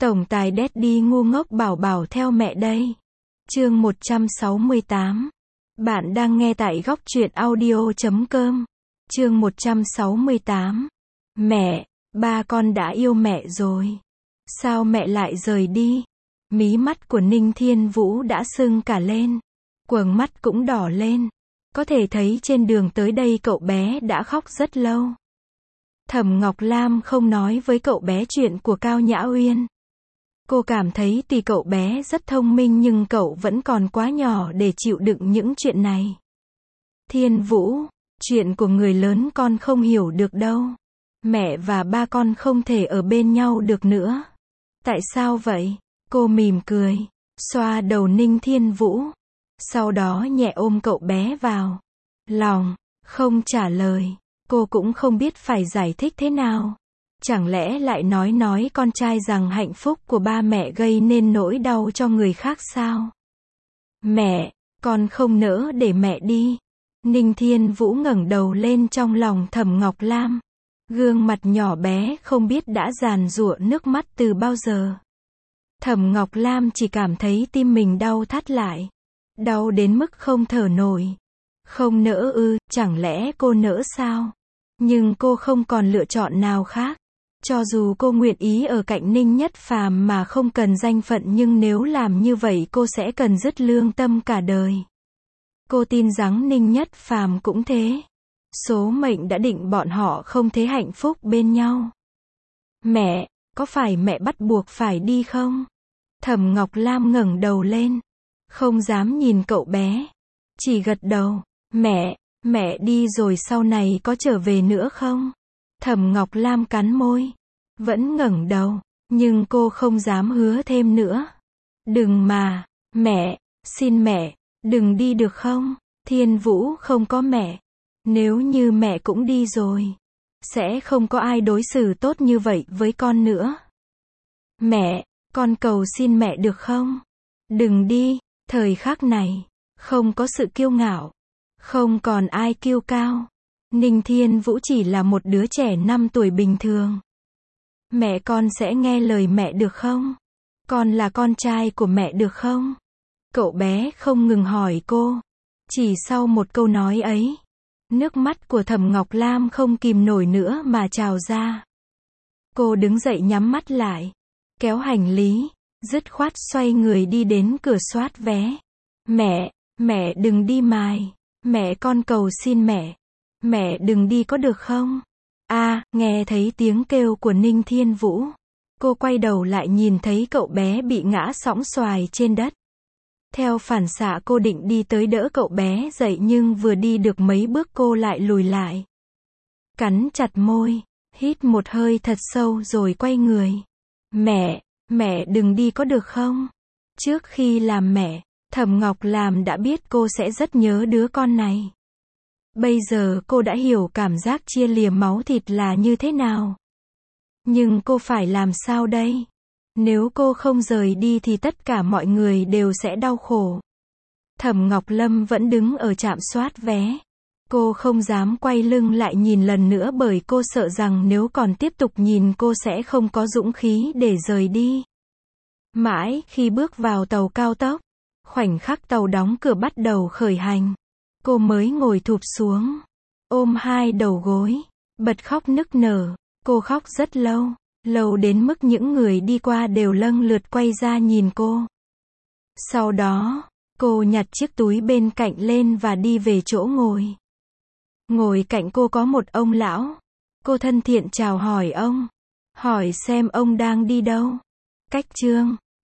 Tổng tài Daddy ngu ngốc bảo bảo theo mẹ đây. Chương 168. Bạn đang nghe tại góc truyện audio.com. Chương 168. Mẹ, ba con đã yêu mẹ rồi. Sao mẹ lại rời đi? Mí mắt của Ninh Thiên Vũ đã sưng cả lên. Quầng mắt cũng đỏ lên. Có thể thấy trên đường tới đây cậu bé đã khóc rất lâu. Thẩm Ngọc Lam không nói với cậu bé chuyện của Cao Nhã Uyên. Cô cảm thấy tuy cậu bé rất thông minh nhưng cậu vẫn còn quá nhỏ để chịu đựng những chuyện này. Thiên Vũ, chuyện của người lớn con không hiểu được đâu. Mẹ và ba con không thể ở bên nhau được nữa. Tại sao vậy? Cô mỉm cười, xoa đầu Ninh Thiên Vũ. Sau đó nhẹ ôm cậu bé vào lòng, không trả lời. Cô cũng không biết phải giải thích thế nào. Chẳng lẽ lại nói con trai rằng hạnh phúc của ba mẹ gây nên nỗi đau cho người khác sao? Mẹ, con không nỡ để mẹ đi. Ninh Thiên Vũ ngẩng đầu lên trong lòng Thẩm Ngọc Lam. Gương mặt nhỏ bé không biết đã giàn giụa nước mắt từ bao giờ. Thẩm Ngọc Lam chỉ cảm thấy tim mình đau thắt lại. Đau đến mức không thở nổi. Không nỡ ư, chẳng lẽ cô nỡ sao? Nhưng cô không còn lựa chọn nào khác. Cho dù cô nguyện ý ở cạnh Ninh Nhất Phàm mà không cần danh phận nhưng nếu làm như vậy cô sẽ cần dứt lương tâm cả đời. Cô tin rằng Ninh Nhất Phàm cũng thế. Số mệnh đã định bọn họ không thể hạnh phúc bên nhau. Mẹ, có phải mẹ bắt buộc phải đi không? Thẩm Ngọc Lam ngẩng đầu lên. Không dám nhìn cậu bé. Chỉ gật đầu. Mẹ đi rồi sau này có trở về nữa không? Thẩm Ngọc Lam cắn môi. Vẫn ngẩng đầu. Nhưng cô không dám hứa thêm nữa. Đừng mà. Mẹ, xin mẹ, đừng đi được không? Thiên Vũ không có mẹ. Nếu như mẹ cũng đi rồi, sẽ không có ai đối xử tốt như vậy với con nữa. Mẹ, con cầu xin mẹ được không? Đừng đi. Thời khắc này, không có sự kiêu ngạo. Không còn ai kiêu cao. Ninh Thiên Vũ chỉ là một đứa trẻ 5 tuổi bình thường. Mẹ con sẽ nghe lời mẹ được không? Con là con trai của mẹ được không? Cậu bé không ngừng hỏi cô. Chỉ sau một câu nói ấy, nước mắt của Thẩm Ngọc Lam không kìm nổi nữa mà trào ra. Cô đứng dậy nhắm mắt lại, kéo hành lý, dứt khoát xoay người đi đến cửa soát vé. Mẹ đừng đi mài. Mẹ con cầu xin mẹ. Mẹ đừng đi có được không? Nghe thấy tiếng kêu của Ninh Thiên Vũ. Cô quay đầu lại nhìn thấy cậu bé bị ngã sõng xoài trên đất. Theo phản xạ cô định đi tới đỡ cậu bé dậy nhưng vừa đi được mấy bước cô lại lùi lại. Cắn chặt môi, hít một hơi thật sâu rồi quay người. Mẹ đừng đi có được không? Trước khi làm mẹ, Thẩm Ngọc Lam đã biết cô sẽ rất nhớ đứa con này. Bây giờ cô đã hiểu cảm giác chia lìa máu thịt là như thế nào. Nhưng cô phải làm sao đây? Nếu cô không rời đi thì tất cả mọi người đều sẽ đau khổ. Thẩm Ngọc Lâm vẫn đứng ở trạm soát vé. Cô không dám quay lưng lại nhìn lần nữa bởi cô sợ rằng nếu còn tiếp tục nhìn cô sẽ không có dũng khí để rời đi. Mãi khi bước vào tàu cao tốc, khoảnh khắc tàu đóng cửa bắt đầu khởi hành, cô mới ngồi thụp xuống, ôm hai đầu gối, bật khóc nức nở. Cô khóc rất lâu, lâu đến mức những người đi qua đều lâng lượt quay ra nhìn cô. Sau đó, cô nhặt chiếc túi bên cạnh lên và đi về chỗ ngồi. Ngồi cạnh cô có một ông lão. Cô thân thiện chào hỏi ông. Hỏi xem ông đang đi đâu. Cách Trương,